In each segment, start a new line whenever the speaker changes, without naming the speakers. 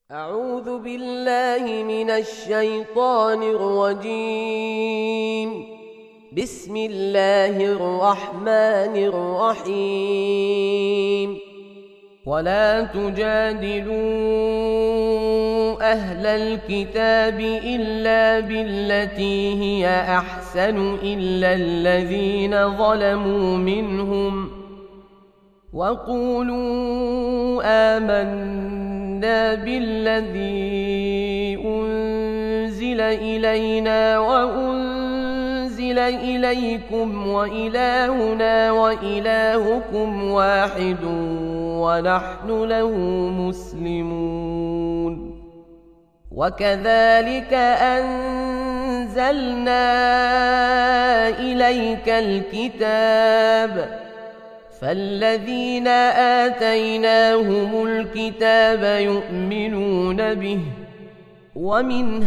أعوذ بالله من الشيطان الرجيم. بسم الله الرحمن الرحيم. ولا تجادلوا أهل الكتاب إلا بالتي هي أحسن إلا الذين ظلموا منهم وقولوا آمنا بالذي أنزل إلينا وأنزل إليكم وإلهنا وإلهكم واحد ونحن له مسلمون. وكذلك أنزلنا إليك الكتاب فالذين آتيناهم الكتاب يؤمنون به ومن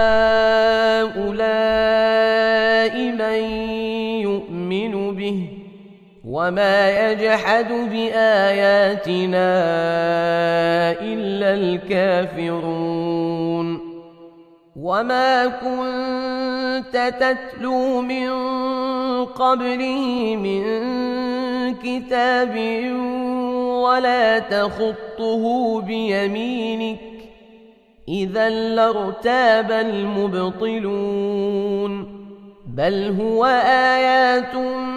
هؤلاء من يؤمن به وما يجحد بآياتنا إلا الكافرون. وما كنت تتلو من قبله من كتاب ولا تخطه بيمينك إذا لارتاب المبطلون. بل هو آيات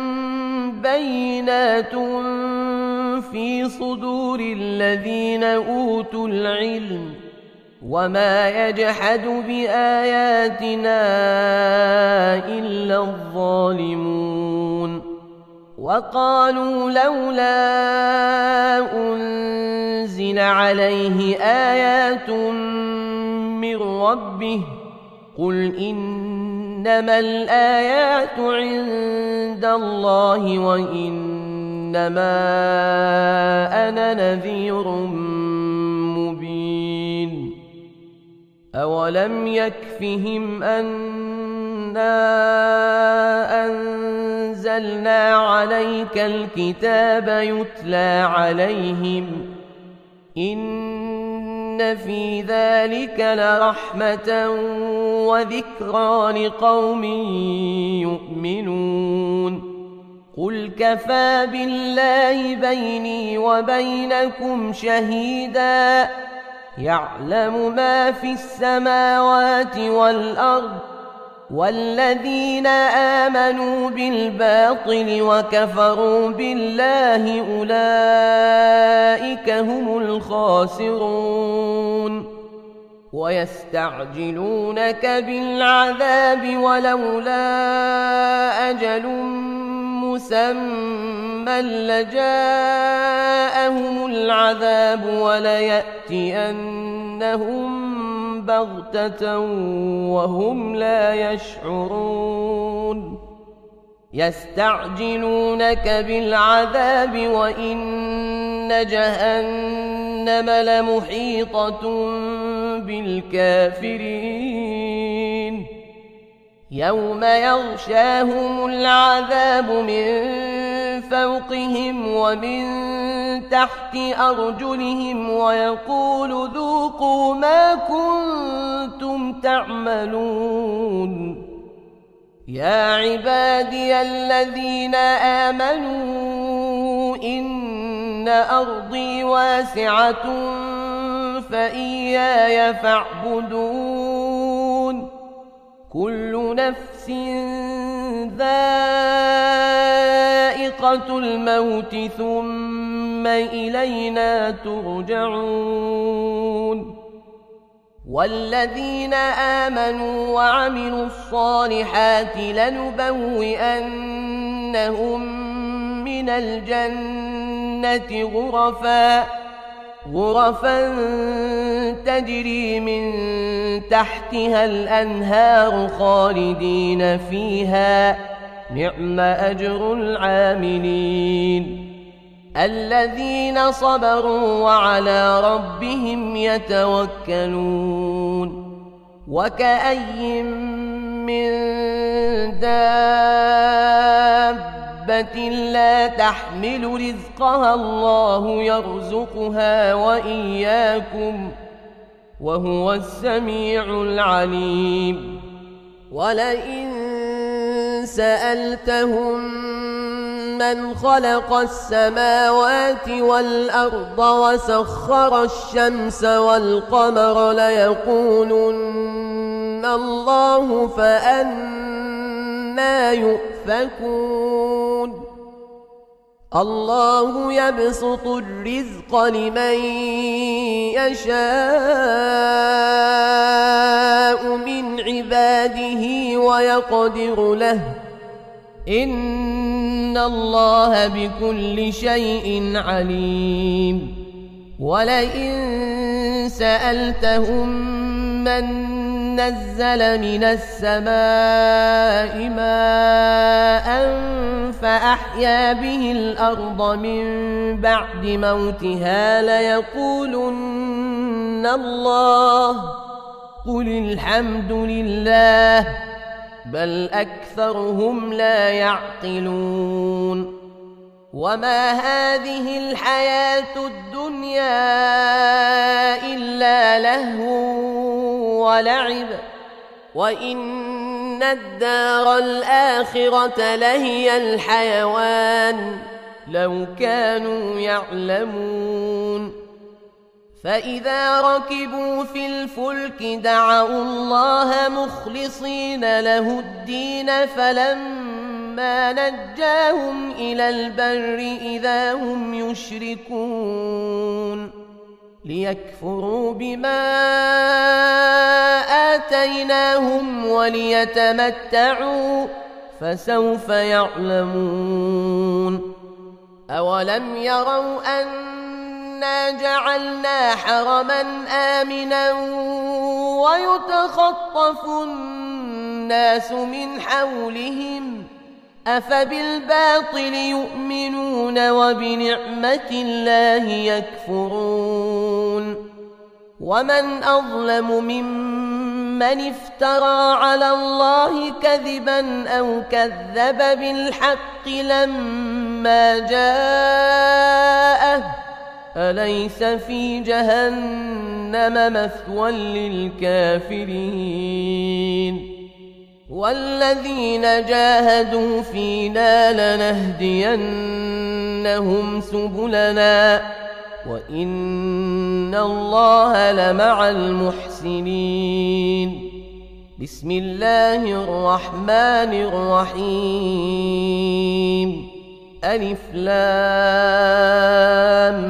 بينات في صدور الذين أوتوا العلم وما يجحد بآياتنا إلا الظالمون. وقالوا لولا أنزل عليه آيات من ربه قل إنما الآيات عند الله وإنما أنا نذير مبين. أولم يكفهم أنا أنزلنا عليك الكتاب يتلى عليهم إن في ذلك لرحمة وذكرى لقوم يؤمنون. قل كفى بالله بيني وبينكم شهيدا يعلم ما في السماوات والأرض والذين آمنوا بالباطل وكفروا بالله أولئك هم الخاسرون. ويستعجلونك بالعذاب ولولا أجل مسمى لجاءهم العذاب وليأتينهم بغتة وهم لا يشعرون. يستعجلونك بالعذاب وإن جهنم لمحيطة بالكافرين. يوم يغشاهم العذاب من فوقهم ومن تحت أرجلهم ويقول ذوقوا ما كنتم تعملون. يا عبادي الذين آمنوا إن أرضي واسعة فإياي فاعبدون. كل نفس ذائقة الموت ثم إلينا ترجعون. والذين آمنوا وعملوا الصالحات لنبوئنهم من الجنة غرفا تجري من تحتها الأنهار خالدين فيها نعم أجر العاملين. الذين صبروا وعلى ربهم يتوكلون. وكأي من دابة لا تحمل رزقها الله يرزقها وإياكم وهو السميع العليم. ولئن سألتهم من خلق السماوات والأرض وسخر الشمس والقمر ليقولن الله فأنى يؤفكون. الله يبسط الرزق لمن يشاء من عباده ويقدر له إن الله بكل شيء عليم. ولئن سألتهم من نزل من السماء ماء فأحيا به الأرض من بعد موتها ليقولن الله قل الحمد لله بل أكثرهم لا يعقلون. وما هذه الحياة الدنيا إلا لهو ولعب وإن الدار الآخرة لهي الحيوان لو كانوا يعلمون. فإذا ركبوا في الفلك دعوا الله مخلصين له الدين فلما نجاهم إلى البر إذا هم يشركون ليكفروا بما آتيناهم وليتمتعوا فسوف يعلمون. أولم يروا أنا جعلنا حرما آمنا ويتخطف الناس من حولهم أفبالباطل يؤمنون وبنعمة الله يكفرون. ومن أظلم ممن افترى على الله كذبا أو كذب بالحق لما جاءه أليس في جهنم مثوى للكافرين. والذين جاهدوا فينا لنهدينهم سبلنا وإن الله لمع المحسنين. بسم الله الرحمن الرحيم. ألف لام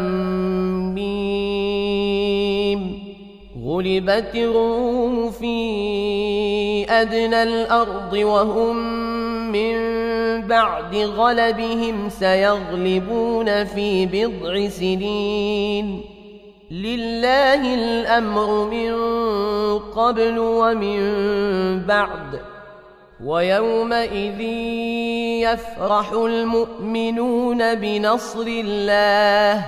ميم. غلبت الروم في أدنى الأرض وهم من بعد غلبهم سيغلبون في بضع سنين لله الأمر من قبل ومن بعد ويومئذ يفرح المؤمنون بنصر الله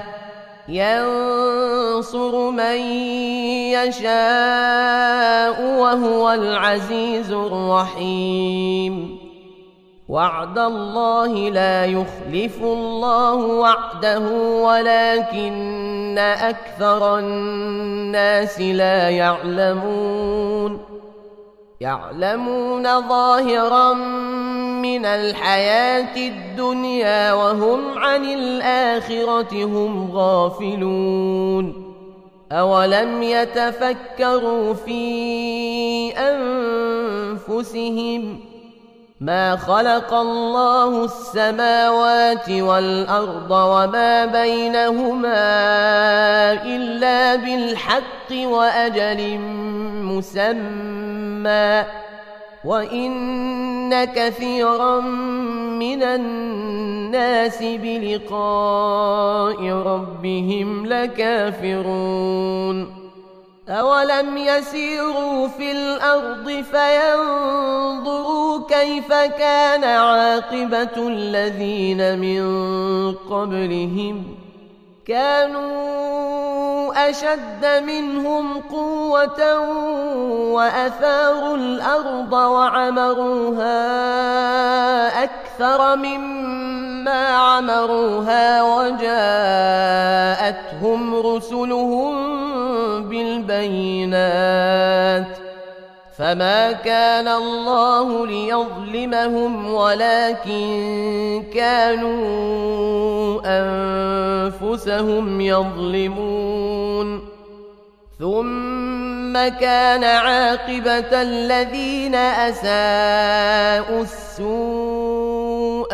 ينصر من يشاء وهو العزيز الرحيم. وعد الله لا يخلف الله وعده ولكن أكثر الناس لا يعلمون ظاهرا من الحياة الدنيا وهم عن الآخرة هم غافلون. أولم يتفكروا في أنفسهم ما خلق الله السماوات والأرض وما بينهما إلا بالحق وأجل مسمى وإن كثيرا من الناس بلقاء ربهم لكافرون. أولم يسيروا في الأرض فينظروا كيف كان عاقبة الذين من قبلهم كانوا أشد منهم قوة وأثاروا الأرض وعمروها أكثر مما عمروها وجاءتهم رسلهم بالبينات البينات فما كان الله ليظلمهم ولكن كانوا أنفسهم يظلمون ثم كان عاقبة الذين أساءوا السوء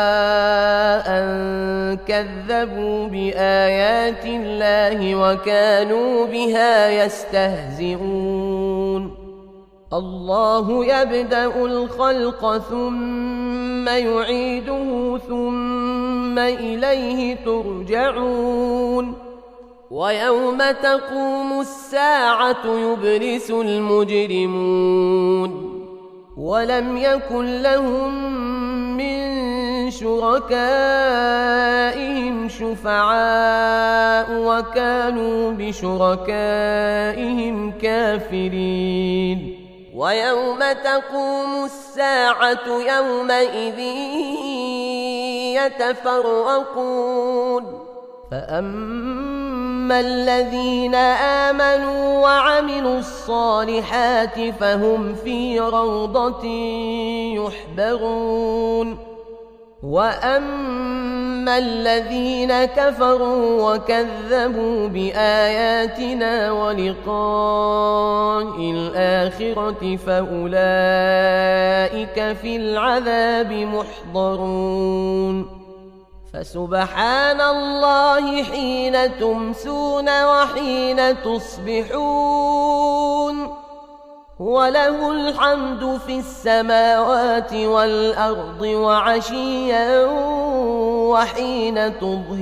أن كذبوا بآيات الله وكانوا بها يستهزئون الله يبدأ الخلق ثم يعيده ثم إليه ترجعون ويوم تقوم الساعة يبلس المجرمون ولم يكن لهم من شركائهم شفعاء وكانوا بشركائهم كافرين ويوم تقوم الساعة يومئذ يتفرقون فأما الذين آمنوا وعملوا الصالحات فهم في روضة يحبرون وأما الذين كفروا وكذبوا بآياتنا ولقاء الآخرة فأولئك في العذاب محضرون فسبحان الله حين تمسون وحين تصبحون وله الحمد في السماوات والأرض وعشيا وحين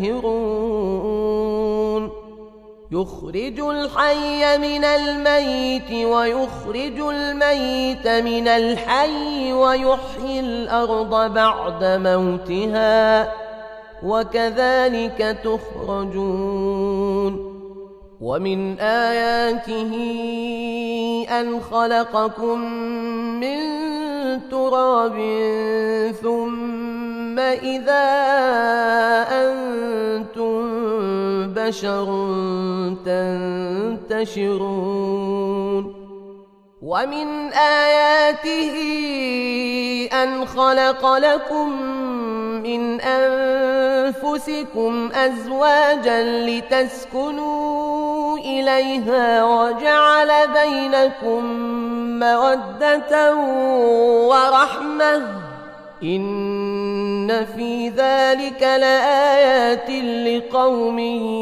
تظهرون يخرج الحي من الميت ويخرج الميت من الحي ويحيي الأرض بعد موتها وكذلك تخرجون ومن آياته أن خلقكم من تراب ثم إذا أنتم بشر تنتشرون ومن آياته أن خلق لكم من أنفسكم أزواجا لتسكنوا إليها وجعل بينكم مودة ورحمة إن في ذلك لآيات لقوم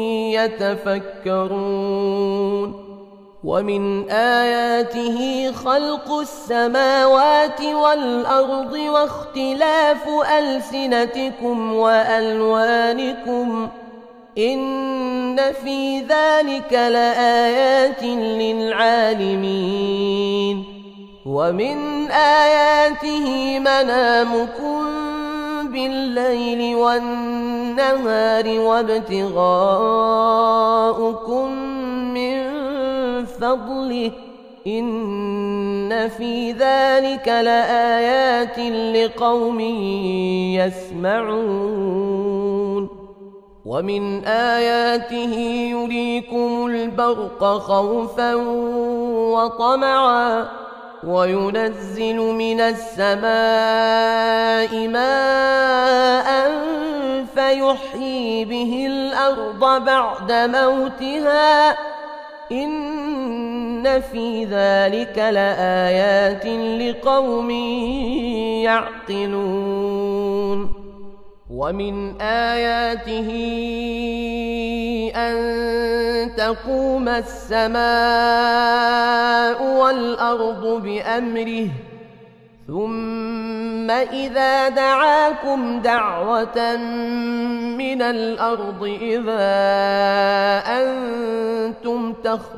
يتفكرون ومن آياته خلق السماوات والأرض واختلاف ألسنتكم وألوانكم إن في ذلك لآيات للعالمين ومن آياته منامكم بالليل والنهار وابتغاؤكم من فضله إن في ذلك لآيات لقوم يسمعون ومن آياته يريكم البرق خوفا وطمعا وينزل من السماء ماء فيحيي به الأرض بعد موتها إن في ذلك لآيات لقوم يعقلون ومن آياته أن تقوم السماء والأرض بأمره ثم إذا دعاكم دعوة من الأرض إذا أنتم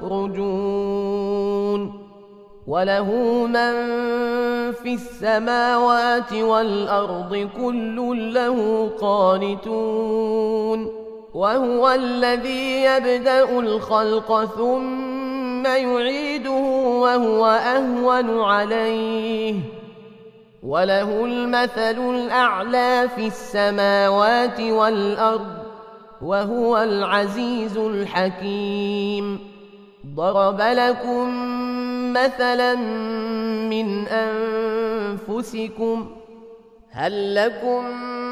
تخرجون وله من في السماوات والأرض كل له قانتون وهو الذي يبدأ الخلق ثم يعيده وهو أهون عليه وله المثل الأعلى في السماوات والأرض وهو العزيز الحكيم ضرب لكم مثلا من أنفسكم هل لكم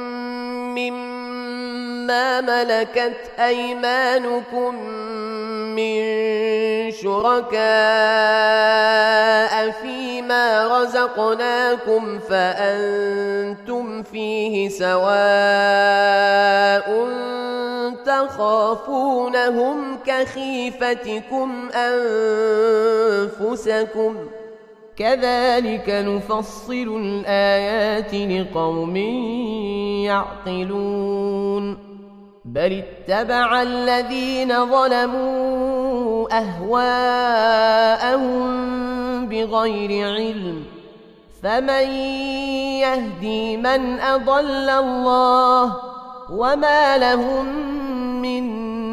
مما ملكت أيمانكم من شركاء فيما رزقناكم فأنتم فيه سواء تخافونهم كخيفتكم أنفسكم كذلك نفصل الآيات لقوم يعقلون بل اتبع الذين ظلموا أهواءهم بغير علم فمن يهدي من أضل الله وما لهم من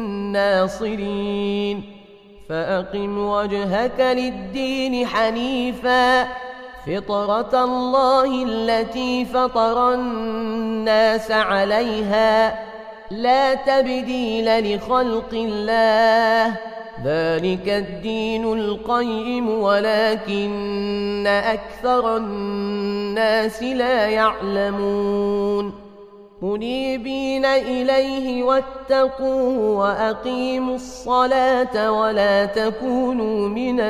ناصرين فأقم وجهك للدين حنيفا فطرة الله التي فطر الناس عليها لا تبديل لخلق الله ذلك الدين القيم ولكن أكثر الناس لا يعلمون منيبين إليه واتقوه وأقيموا الصلاة ولا تكونوا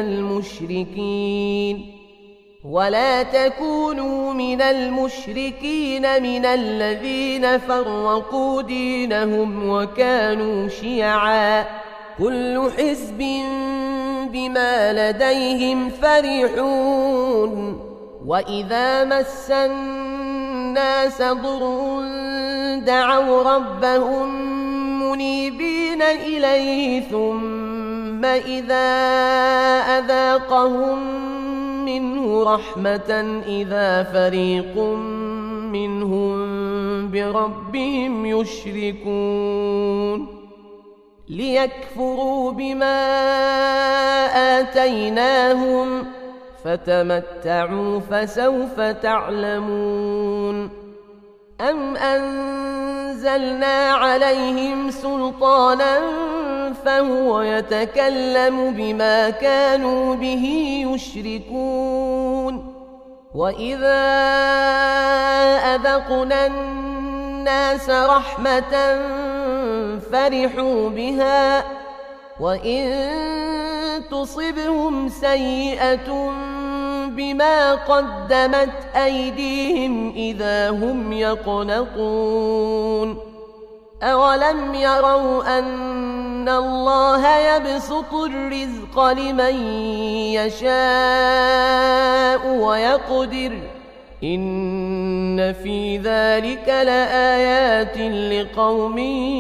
من المشركين من الذين فرقوا دينهم وكانوا شيعا كل حزب بما لديهم فرحون وإذا مس الناس ضر دعوا ربهم منيبين إليه ثم إذا أذاقهم منه رحمة إذا فريق منهم بربهم يشركون ليكفروا بما آتيناهم فتمتعوا فسوف تعلمون أم أنزلنا عليهم سلطانا فهو يتكلم بما كانوا به يشركون وإذا أذقنا الناس رحمة فرحوا بها وإن تصبهم سيئة بما قدمت أيديهم إذا هم يقنطون أولم يروا أن الله يبسط الرزق لمن يشاء ويقدر إن في ذلك لآيات لقوم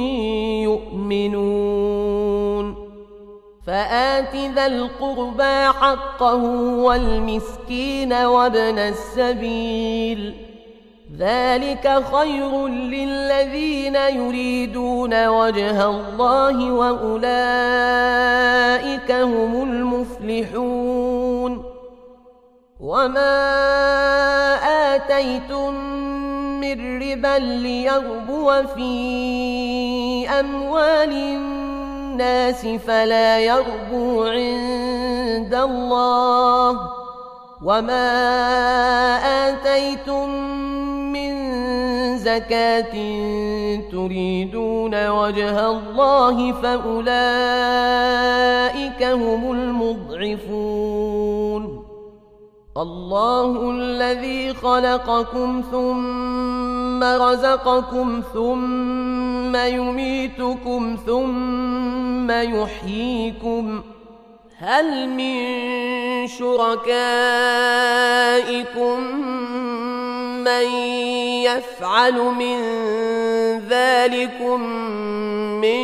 يؤمنون فآت ذا القربى حقه والمسكين وابن السبيل ذلك خير للذين يريدون وجه الله وأولئك هم المفلحون وما آتيتم من ربا ليربو في أموال الناس فلا يربو عند الله وما آتيتم من زكاة تريدون وجه الله فأولئك هم المضعفون الله الذي خلقكم ثم رزقكم ثم يميتكم ثم يحييكم هل من شركائكم من يفعل من ذلكم من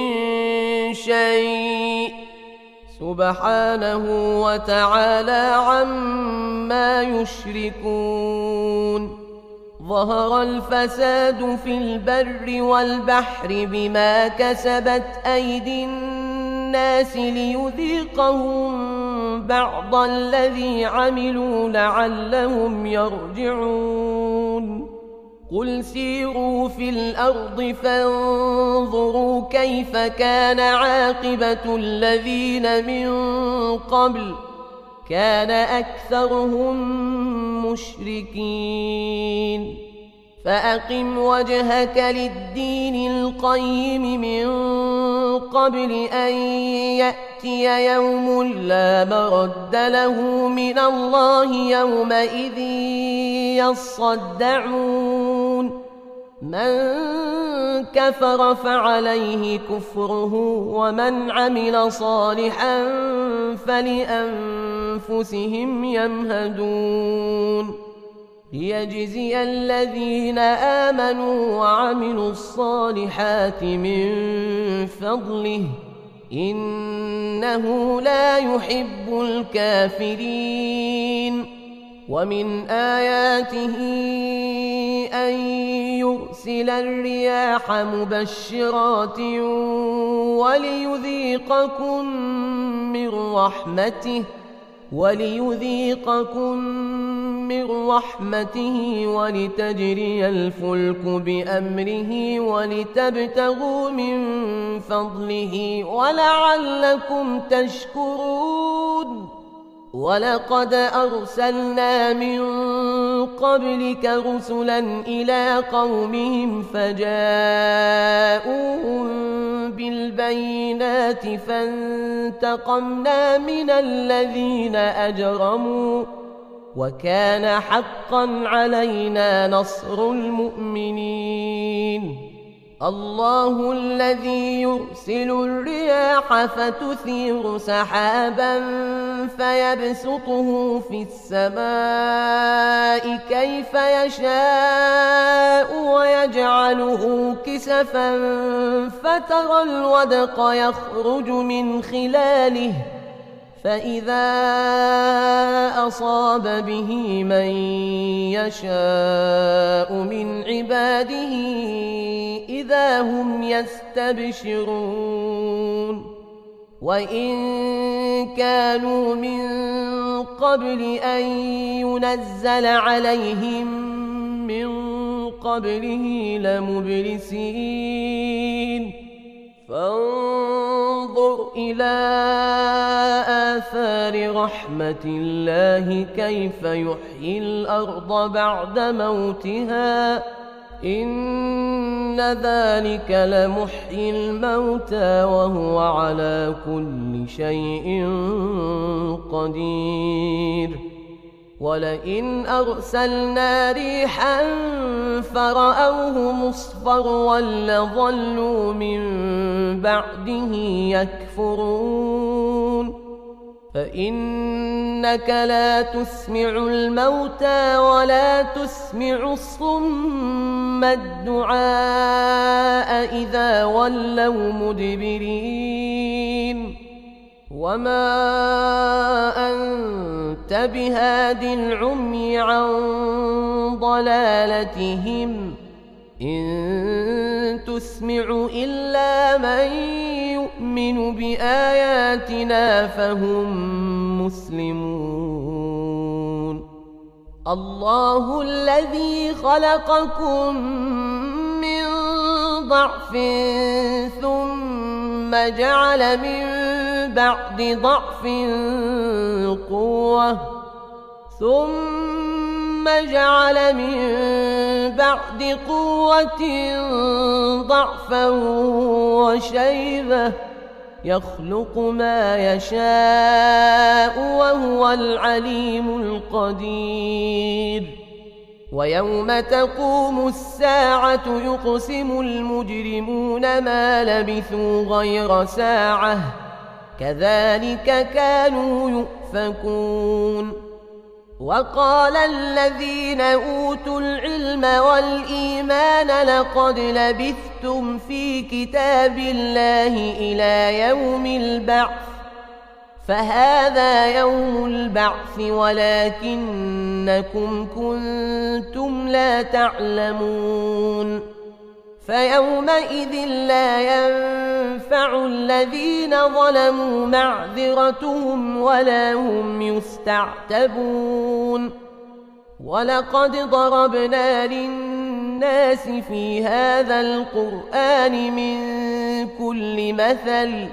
شيء سبحانه وتعالى عما يشركون ظهر الفساد في البر والبحر بما كسبت أيدي الناس ليذيقهم بعض الذي عملوا لعلهم يرجعون قل سيروا في الأرض فانظروا كيف كان عاقبة الذين من قبل كان أكثرهم مشركين فأقم وجهك للدين القيم من قبل أن يأتي يوم لا مرد له من الله يومئذ يصدعون من كفر فعليه كفره ومن عمل صالحا فلأنفسهم يمهدون ليجزي الذين آمنوا وعملوا الصالحات من فضله إنه لا يحب الكافرين ومن آياته أن يرسل الرياح مبشرات وليذيقكم من رحمته ولتجري الفلك بأمره ولتبتغوا من فضله ولعلكم تشكرون ولقد أرسلنا من قبلك رسلا إلى قومهم فجاءوهم بالبينات فانتقمنا من الذين أجرموا وكان حقا علينا نصر المؤمنين الله الذي يرسل الرياح فتثير سحابا فيبسطه في السماء كيف يشاء ويجعله كسفا فترى الودق يخرج من خلاله فإذا أصاب به من يشاء من عباده إذا هم يستبشرون وإن كانوا من قبل أن ينزل عليهم من قبله لمبلسين فانظر إلى آثار رحمة الله كيف يحيي الأرض بعد موتها إن ذلك لمحيي الموتى وهو على كل شيء قدير ولئن أرسلنا ريحا فرأوه مصفرا لظلوا من بعده يكفرون فإنك لا تسمع الموتى ولا تسمع الصم الدعاء إذا ولوا مدبرين وما أنت بهاد العمي عن ضلالتهم إن تسمع إلا من يؤمن بآياتنا فهم مسلمون الله الذي خلقكم من ضعف ثم جعل من بعد ضعف قوة ثم جعل من بعد قوة ضعفا وشيبة يخلق ما يشاء وهو العليم القدير ويوم تقوم الساعة يقسم المجرمون ما لبثوا غير ساعة كذلك كانوا يؤفكون وقال الذين أوتوا العلم والإيمان لقد لبثتم في كتاب الله إلى يوم البعث فهذا يوم البعث ولكنكم كنتم لا تعلمون فيومئذ لا ينفع الذين ظلموا معذرتهم ولا هم يستعتبون ولقد ضربنا للناس الناس في هذا القرآن من كل مثل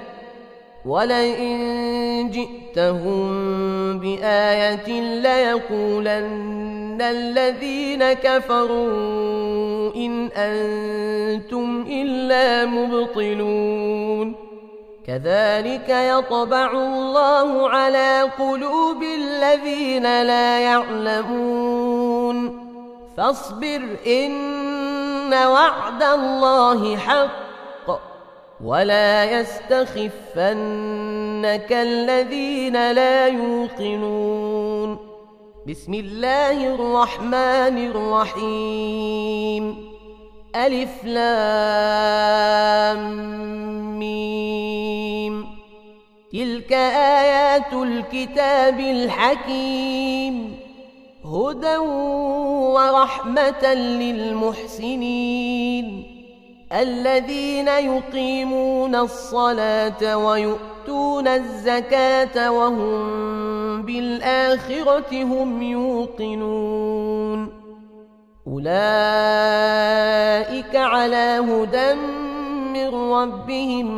ولئن جئتهم بآية ليقولن الذين كفروا إن أنتم إلا مبطلون كذلك يطبع الله على قلوب الذين لا يعلمون فاصبر إن وعد الله حق ولا يستخفنك الذين لا يوقنون بسم الله الرحمن الرحيم ألف لام ميم تلك آيات الكتاب الحكيم هدى ورحمة للمحسنين الذين يقيمون الصلاة ويؤتون الزكاة وهم بالآخرة هم يوقنون أولئك على هدى من ربهم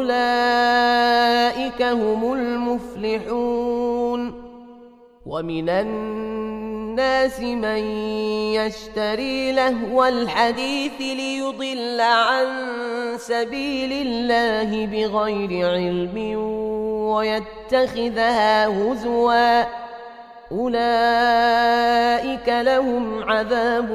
وأولئك هم المفلحون ومن الناس من يشتري لهو الحديث ليضل عن سبيل الله بغير علم ويتخذها هزوا أولئك لهم عذاب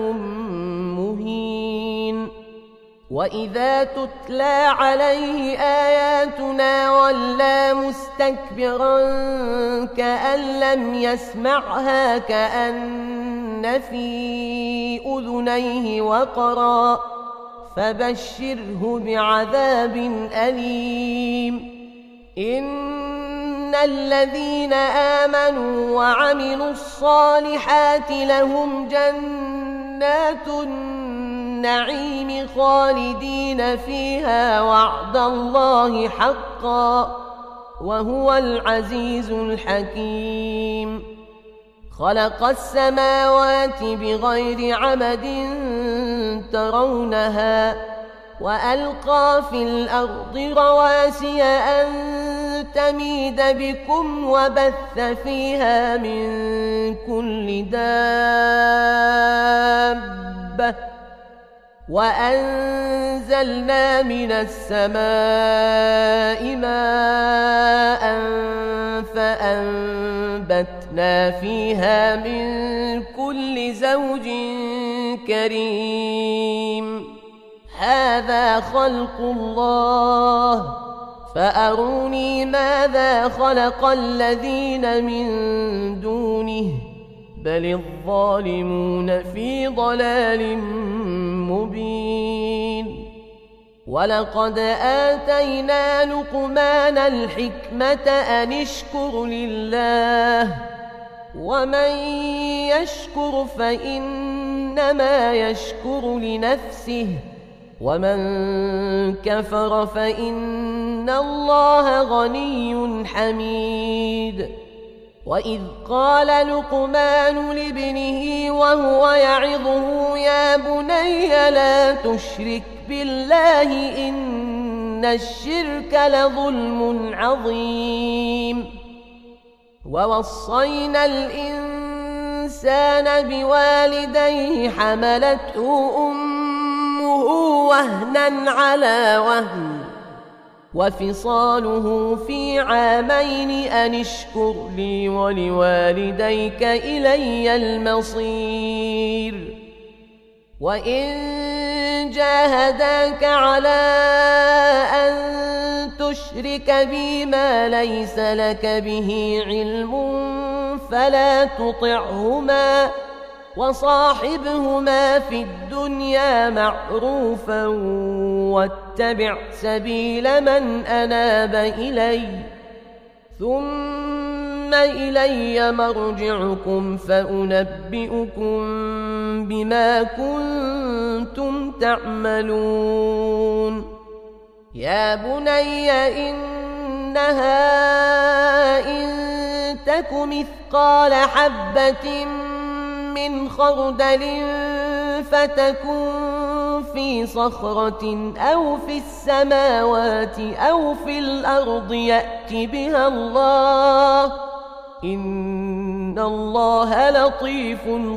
مهين وإذا تتلى عليه آياتنا ولى مستكبرا كأن لم يسمعها كأن في أذنيه وقرا فبشره بعذاب أليم إن الذين آمنوا وعملوا الصالحات لهم جنات النعيم خالدين فيها وعد الله حقا وهو العزيز الحكيم خلق السماوات بغير عمد ترونها وألقى في الأرض رواسي أن تميد بكم وبث فيها من كل دابة وأنزلنا من السماء ماء فأنبتنا فيها من كل زوج كريم هذا خلق الله فأروني ماذا خلق الذين من دونه بل الظالمون في ضلال مبين ولقد آتينا لقمان الحكمة أن اشكر لله ومن يشكر فإنما يشكر لنفسه ومن كفر فإن الله غني حميد وإذ قال لقمان لابنه وهو يعظه يا بني لا تشرك بالله إن الشرك لظلم عظيم ووصينا الإنسان بوالديه حملته أمه وهنا على وهن وفصاله في عامين أن اشكر لي ولوالديك إلي المصير وإن جاهداك على أن تشرك بي ما ليس لك به علم فلا تطعهما وصاحبهما في الدنيا معروفا واتبع سبيل من أناب إلي ثم إلي مرجعكم فأنبئكم بما كنتم تعملون يا بني إنها إن تك مثقال حبة من خردل فتكن في صخرة أو في السماوات أو في الأرض يأت بها الله إن الله لطيف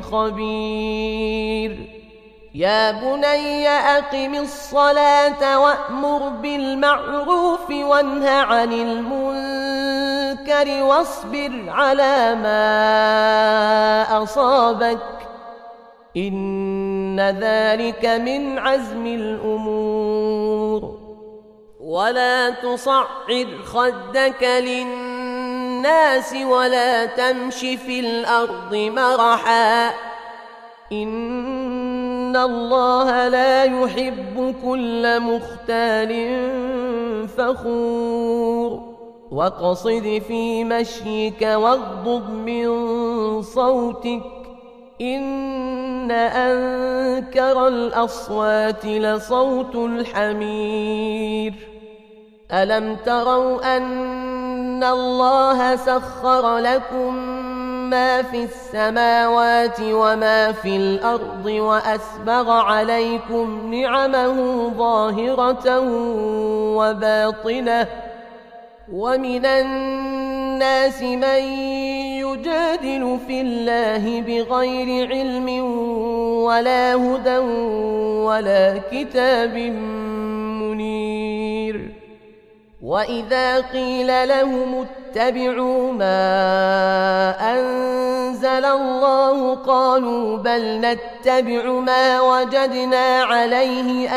خبير يا بني أقم الصلاة وأمر بالمعروف وانه عن المنكر واصبر على ما أصابك إن ذلك من عزم الأمور ولا تصعر خدك للناس ولا تمش في الأرض مرحا إن الله لا يحب كل مختال فخور واقصد في مشيك واغضض من صوتك إن أنكر الأصوات لصوت الحمير ألم تروا أن الله سخر لكم ما في السماوات وما في الأرض وأسبغ عليكم نعمه ظاهرة وباطنة ومن الناس من يجادل في الله بغير علم ولا هدى ولا كتاب منير وإذا قيل لهم اتبعوا ما أنزل الله قالوا بل نتبع ما وجدنا عليه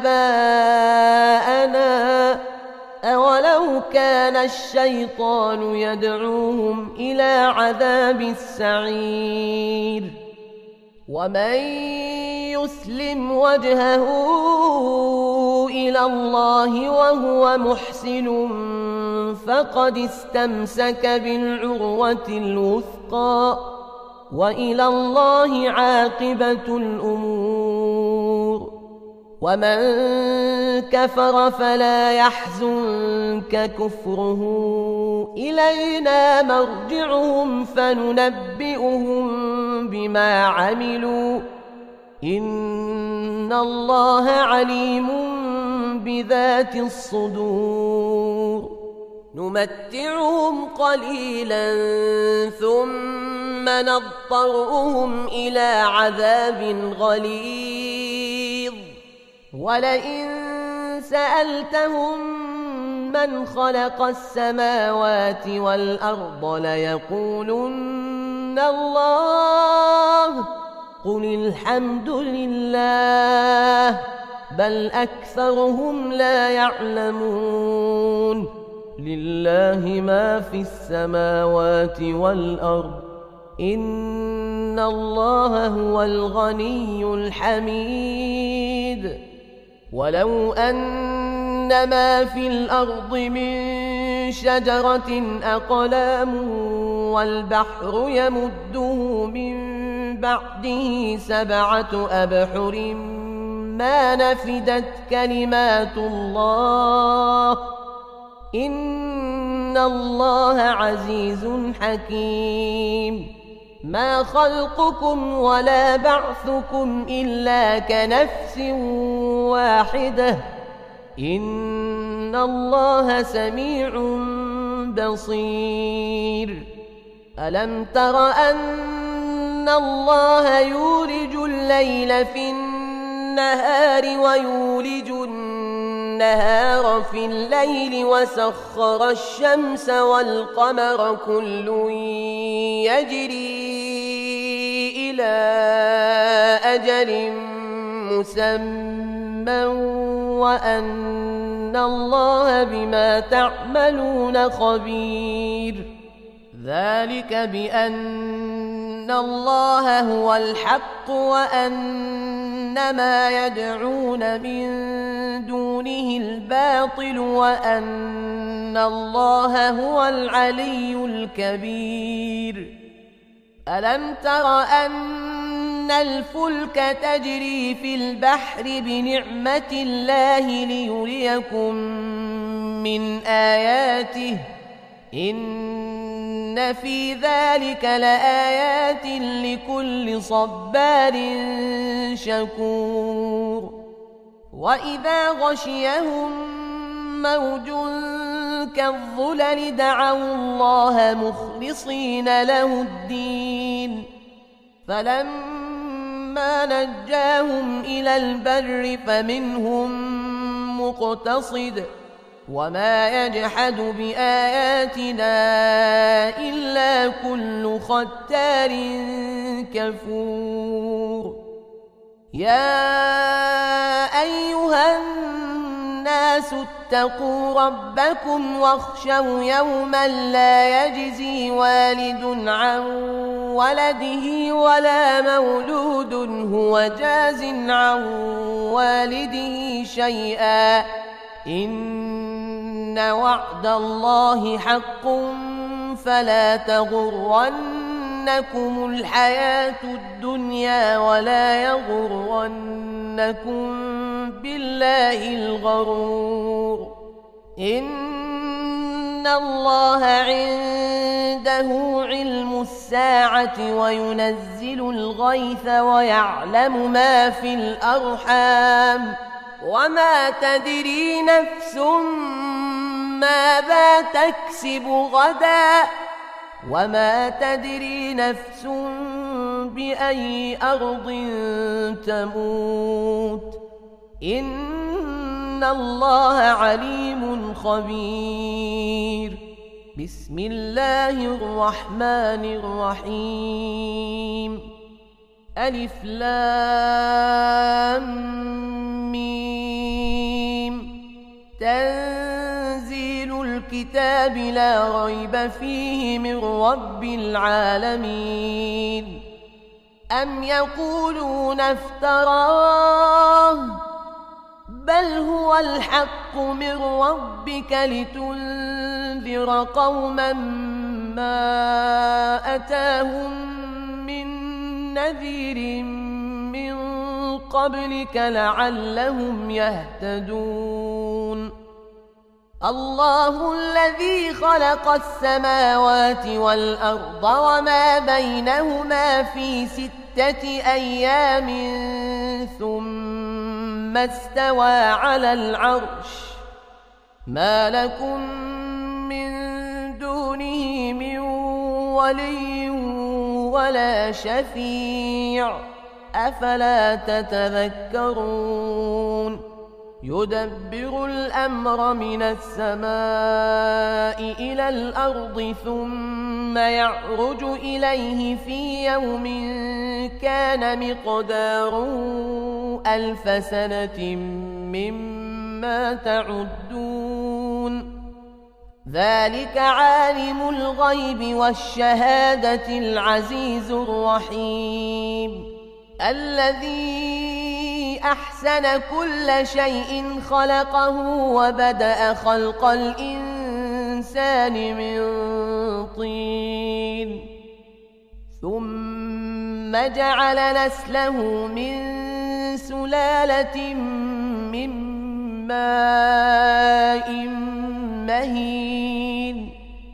آباءنا أولو كان الشيطان يدعوهم إلى عذاب السعير ومن يسلم وجهه إلى الله وهو محسن فقد استمسك بالعروة الوثقى وإلى الله عاقبة الأمور ومن كفر فلا يحزنك كفره إلينا مرجعهم فننبئهم بما عملوا إن الله عليم بذات الصدور نمتعهم قليلا ثم نضطرهم إلى عذاب غليظ ولئن سألتهم من خلق السماوات والأرض ليقولن الله قل الحمد لله بل أكثرهم لا يعلمون لله ما في السماوات والأرض إن الله هو الغني الحميد ولو أن ما في الأرض من شجرة أقلام والبحر يمده من بعده 7 أبحر ما نفدت كلمات الله إن الله عزيز حكيم ما خلقكم ولا بعثكم إلا كنفس واحدة إن الله سميع بصير ألم تر أن الله يولج الليل في النهار ويولج النهار في الليل وسخر الشمس والقمر كل يجري إلى أجل مسمى وأن الله بما تعملون خبير ذلك بأن الله هو الحق وأن ما يدعون من دونه الباطل وأن الله هو العلي الكبير ألم تر أن الفلك تجري في البحر بنعمة الله ليريكم من آياته إن إن في ذلك لآيات لكل صبار شكور وإذا غشيهم موج كالظلل دعوا الله مخلصين له الدين فلما نجاهم إلى البر فمنهم مقتصد وما يجحد بآياتنا إلا كل ختار كفور يا أيها الناس اتقوا ربكم واخشوا يوما لا يجزي والد عن ولده ولا مولود هو جاز عن والده شيئا إن وعد الله حق فلا تغرنكم الحياة الدنيا ولا يغرنكم بالله الغرور إن الله عنده علم الساعة وينزل الغيث ويعلم ما في الأرحام وما تدري نفس ماذا تكسب غدا وما تدري نفس بأي أرض تموت إن الله عليم خبير بسم الله الرحمن الرحيم ألف لام ميم تنزيل الكتاب لا ريب فيه من رب العالمين أم يقولون افتراه بل هو الحق من ربك لتنذر قوما ما أتاهم من نذير من قبلك لعلهم يهتدون الله الذي خلق السماوات والأرض وما بينهما في 6 أيام ثم استوى على العرش ما لكم من دونه من ولي ولا شفيع أفلا تتذكرون يدبر الأمر من السماء إلى الأرض ثم يعرج إليه في يوم كان مقداره 1000 سنة مما تعدون ذلك عالم الغيب والشهادة العزيز الرحيم الذي أحسن كل شيء خلقه وبدأ خلق الإنسان من طين ثم جعل نسله من سلالة من ماء مهين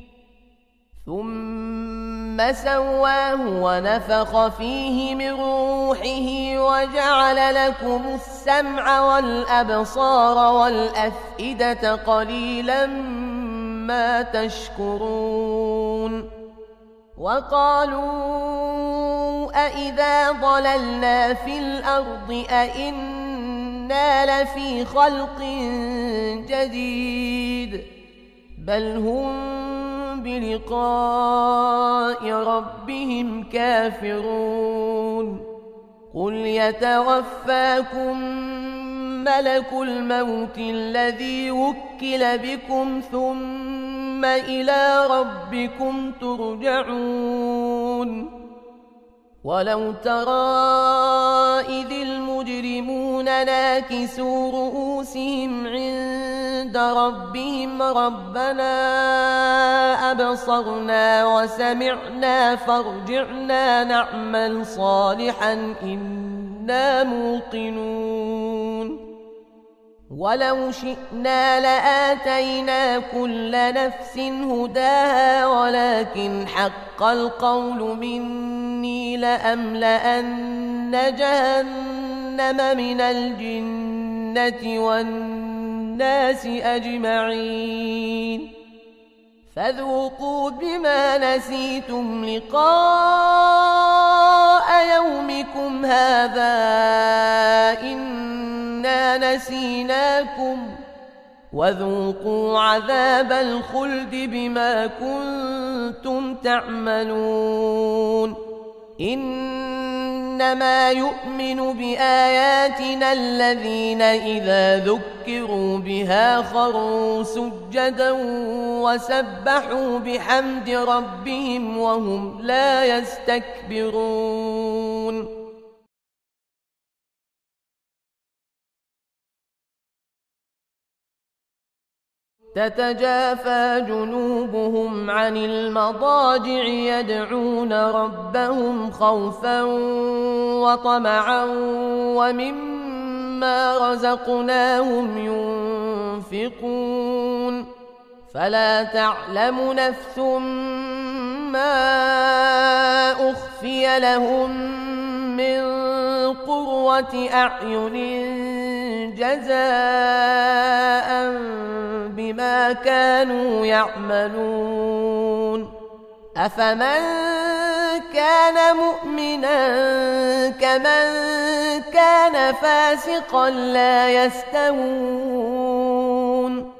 ثم سواه ونفخ فيه من روحه وجعل لكم السمع والأبصار والأفئدة قليلا ما تشكرون وقالوا أإذا ضللنا في الأرض أإنا لفي خلق جديد بل هم بلقاء ربهم كافرون قل يتوفاكم ملك الموت الذي وكل بكم ثم إلى ربكم ترجعون ولو ترى إذ المجرمون ناكسوا رؤوسهم عند ربهم ربنا أبصرنا وسمعنا فارجعنا نعمل صالحا إنا موقنون ولو شئنا لآتينا كل نفس هداها ولكن حق القول مني لأملأن جهنم من الجنة والناس أجمعين فذوقوا بما نسيتم لقاء يومكم هذا إنا نسيناكم وذوقوا عذاب الخلد بما كنتم تعملون إنما يؤمن بآياتنا الذين إذا ذكروا بها خروا سجدا وسبحوا بحمد ربهم وهم لا يستكبرون تتجافى جنوبهم عن المضاجع يدعون ربهم خوفا وطمعا ومما رزقناهم ينفقون فلا تعلم نفس ما أخفي لهم من قرة أعين جزاء بما كانوا يعملون أفمن كان مؤمنا كمن كان فاسقا لا يستوون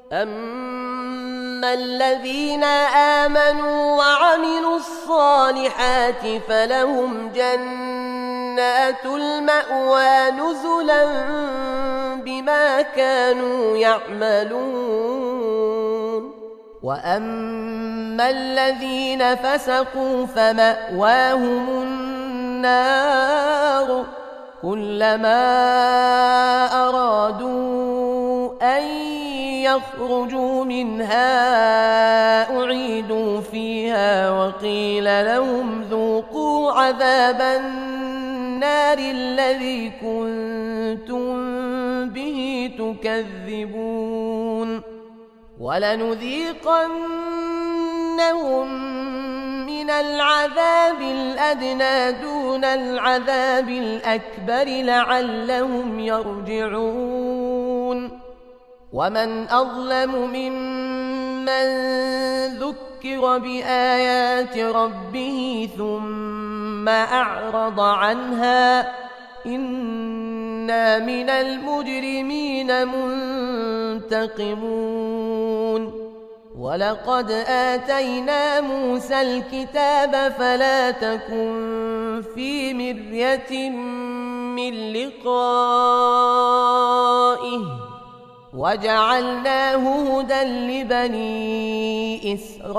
أما الذين آمنوا وعملوا الصالحات فلهم جنات المأوى نزلا بما كانوا يعملون وأما الذين فسقوا فمأواهم النار كلما أرادوا أن يخرجوا منها أعيدوا فيها وقيل لهم ذوقوا عذاب النار الذي كنتم به تكذبون ولنذيقنهم من العذاب الأدنى دون العذاب الأكبر لعلهم يرجعون ومن أظلم ممن ذكر بآيات ربه ثم أعرض عنها إنا من المجرمين منتقمون ولقد آتينا موسى الكتاب فلا تكن في مرية من لقائه وجعلناه هدى لبني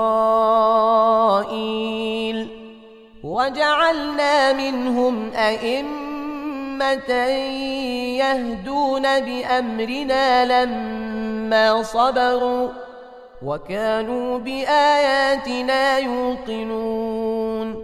إسرائيل وجعلنا منهم أئمة يهدون بأمرنا لما صبروا وكانوا بآياتنا يوقنون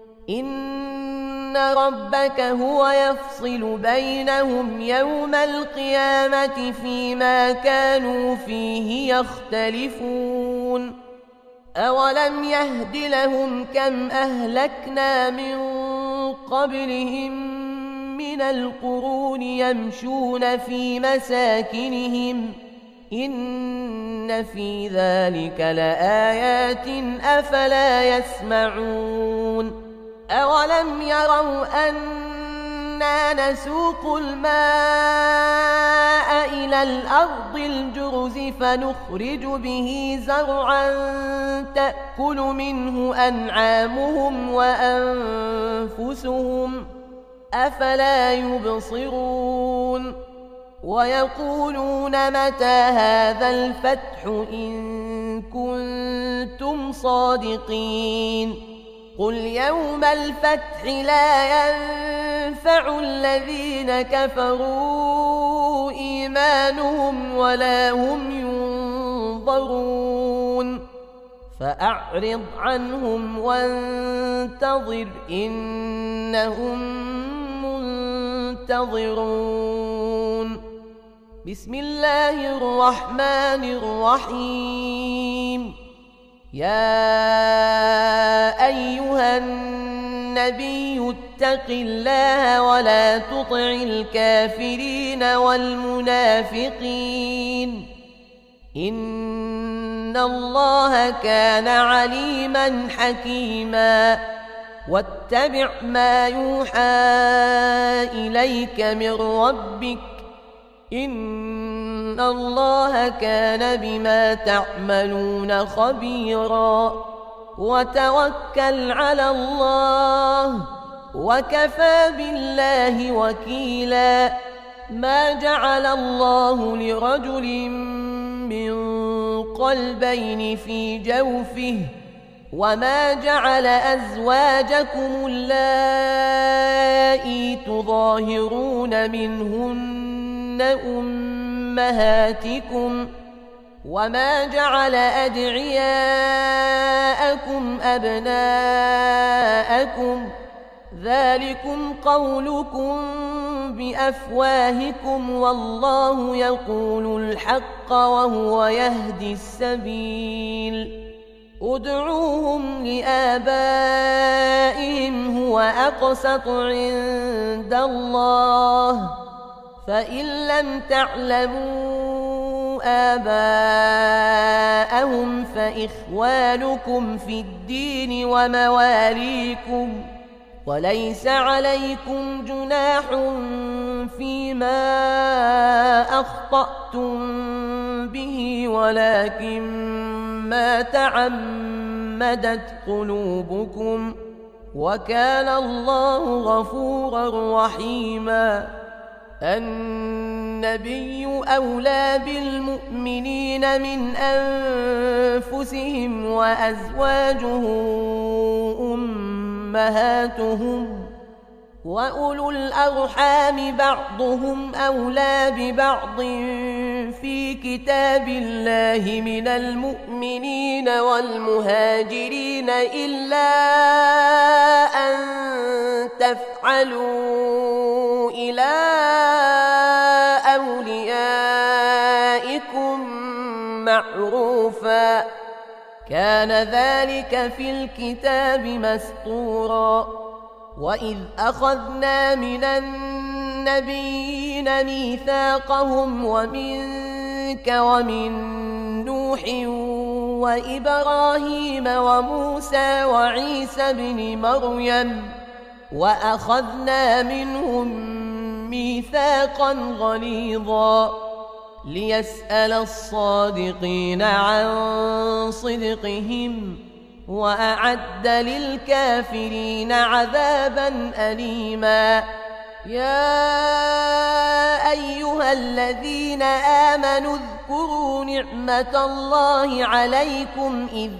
إن ربك هو يفصل بينهم يوم القيامة فيما كانوا فيه يختلفون أولم يهد لهم كم أهلكنا من قبلهم من القرون يمشون في مساكنهم إن في ذلك لآيات أفلا يسمعون أولم يروا أنا نسوق الماء إلى الأرض الجرز فنخرج به زرعا تأكل منه أنعامهم وأنفسهم أفلا يبصرون ويقولون متى هذا الفتح إن كنتم صادقين قل يوم الفتح لا ينفع الذين كفروا إيمانهم ولا هم ينظرون فأعرض عنهم وانتظر إنهم منتظرون بسم الله الرحمن الرحيم. يا أيها النبي اتق الله ولا تطع الكافرين والمنافقين إن الله كان عليما حكيما. واتبع ما يوحى إليك من ربك إن الله كان بما تعملون خبيرا. وتوكل على الله وكفى بالله وكيلا. ما جعل الله لرجل من قلبين في جوفه وما جعل أزواجكم اللائي تظاهرون منهن أمهاتكم وما جعل أدعياءكم أبناءكم ذلكم قولكم بأفواهكم والله يقول الحق وهو يهدي السبيل. ادعوهم لآبائهم هو أقسط عند الله فإن لم تعلموا آباءهم فإخوانكم في الدين ومواليكم وليس عليكم جناح فيما أخطأتم به ولكن ما تعمدت قلوبكم وكان الله غفورا رحيما. النبي أولى بالمؤمنين من أنفسهم وأزواجه أمهاتهم وأولو الأرحام بعضهم أولى ببعض في كتاب الله من المؤمنين والمهاجرين إلا أن تفعلوا إلى أوليائكم معروفا كان ذلك في الكتاب مسطورا. وإذ أخذنا من النبيين ميثاقهم ومنك ومن نوح وإبراهيم وموسى وعيسى بن مريم وأخذنا منهم ميثاقا غليظا ليسأل الصادقين عن صدقهم وأعد للكافرين عذابا أليما. يا أيها الذين آمنوا اذكروا نعمة الله عليكم إذ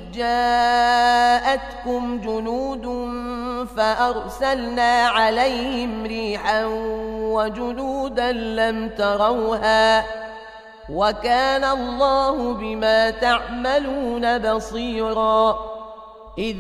جاءتكم جنود فأرسلنا عليهم ريحا وجنودا لم تروها وكان الله بما تعملون بصيرا. إذ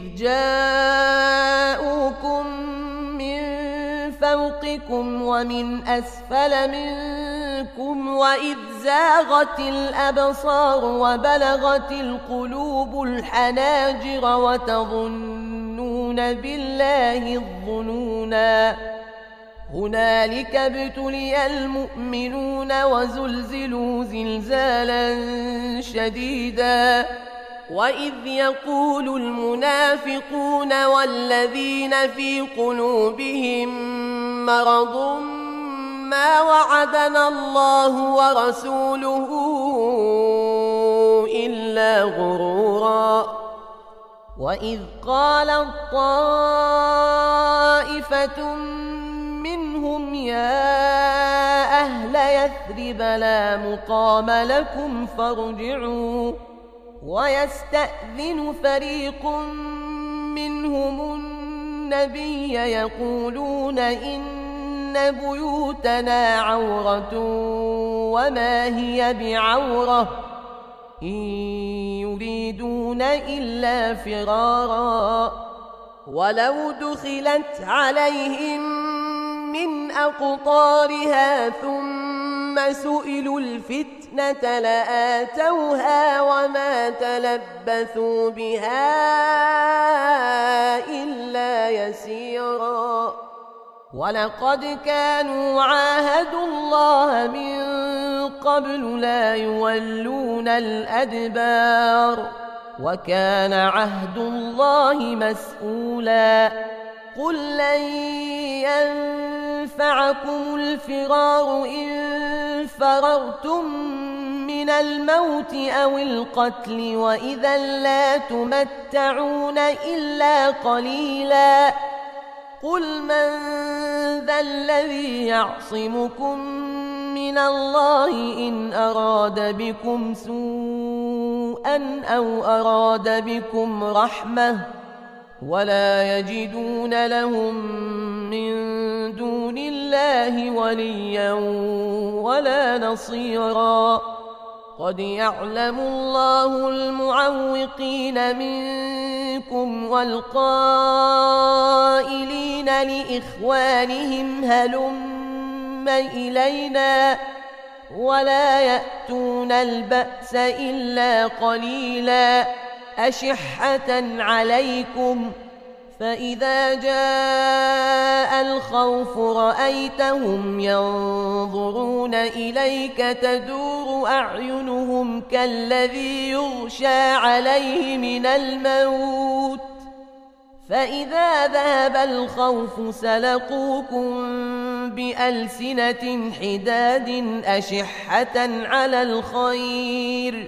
جاءوكم من فوقكم ومن أسفل منكم وإذ زاغت الأبصار وبلغت القلوب الحناجر وتظنون بالله الظنونا هنالك ابتلي المؤمنون وزلزلوا زلزالا شديدا. وإذ يقول المنافقون والذين في قلوبهم مرض ما وعدنا الله ورسوله إلا غرورا. وإذ قالت طائفة منهم يا أهل يثرب لا مقام لكم فارجعوا ويستأذن فريق منهم النبي يقولون إن بيوتنا عورة وما هي بعورة إن يريدون إلا فرارا ولو دخلت عليهم من أقطارها ثم ثم سئلوا الفتنة لآتوها وما تلبثوا بها إلا يسيرا ولقد كانوا عاهدوا الله من قبل لا يولون الأدبار وكان عهد الله مسؤولا قل لن ينفعكم الفرار إن فررتم من الموت أو القتل وإذا لا تمتعون إلا قليلا قل من ذا الذي يعصمكم من الله إن أراد بكم سوءا أو أراد بكم رحمة ولا يجدون لهم من دون الله وليا ولا نصيرا قد يعلم الله المعوقين منكم والقائلين لإخوانهم هلم إلينا ولا يأتون البأس إلا قليلا أشحة عليكم فإذا جاء الخوف رأيتهم ينظرون إليك تدور أعينهم كالذي يغشى عليه من الموت فإذا ذهب الخوف سلقوكم بألسنة حداد أشحة على الخير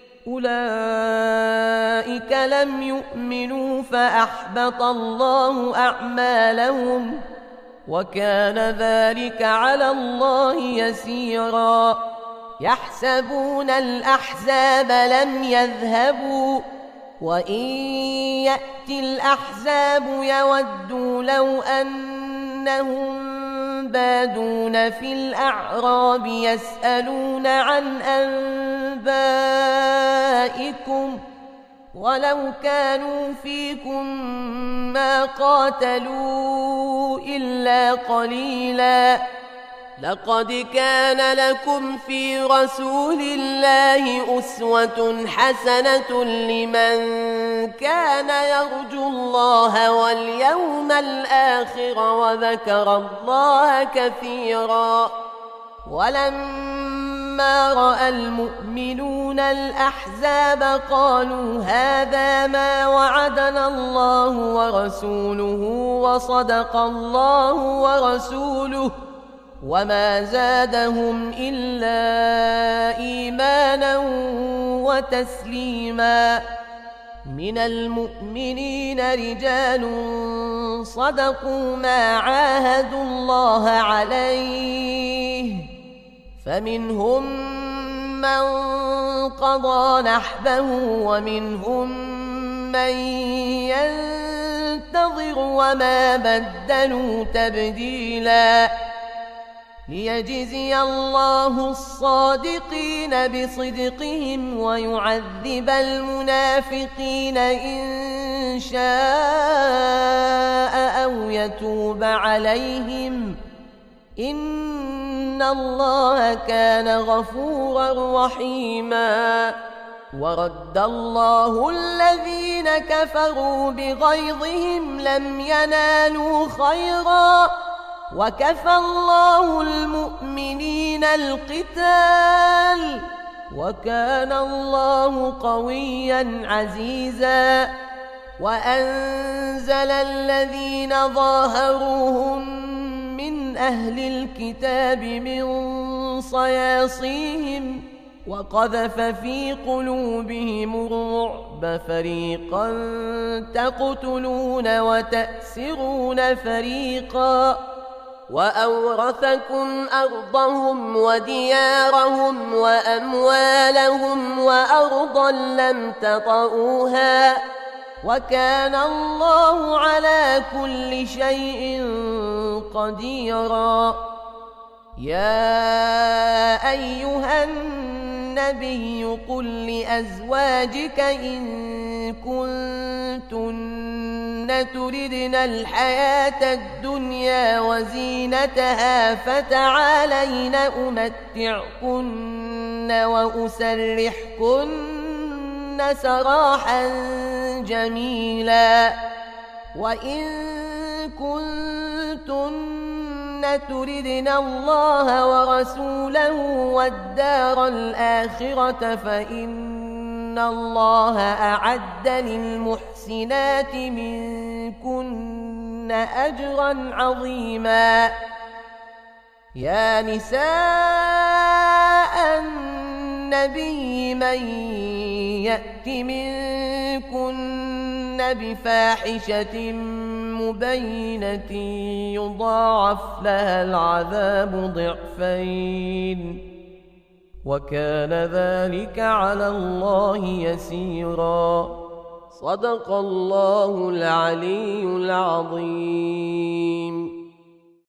أولئك لم يؤمنوا فأحبط الله أعمالهم وكان ذلك على الله يسيرا يحسبون الأحزاب لم يذهبوا وإن يأتي الأحزاب يودوا لو أنهم بادون في الأعراب يسألون عن أنبائكم ولو كانوا فيكم ما قاتلوا إلا قليلا لقد كان لكم في رسول الله أسوة حسنة لمن كان يرجو الله واليوم الآخر وذكر الله كثيرا ولما رأى المؤمنون الأحزاب قالوا هذا ما وعدنا الله ورسوله وصدق الله ورسوله وما زادهم إلا إيمانا وتسليما من المؤمنين رجال صدقوا ما عاهدوا الله عليه فمنهم من قضى نحبه ومنهم من ينتظر وما بدلوا تبديلا ليجزي الله الصادقين بصدقهم ويعذب المنافقين إن شاء أو يتوب عليهم إن الله كان غفورا رحيما ورد الله الذين كفروا بغيظهم لم ينالوا خيرا وكفى الله المؤمنين القتال وكان الله قويا عزيزا وأنزل الذين ظاهروهم من أهل الكتاب من صياصيهم وقذف في قلوبهم الرعب فريقا تقتلون وتأسرون فريقا وأورثكم أرضهم وديارهم وأموالهم وأرضا لم تطئوها وكان الله على كل شيء قديرا يا أيها الناس النبي قل لأزواجك إن كنتن تردن الحياة الدنيا وزينتها فتعالين أمتعكن وأسرحكن سراحا جميلا وإن كنتن تردن الله ورسوله والدار الآخرة فإن الله أعد للمحسنات منكن أجرا عظيما يا نساء النبي من يأت منكن بفاحشة مبينة يضاعف لها العذاب ضعفين وكان ذلك على الله يسيرا صدق الله العلي العظيم.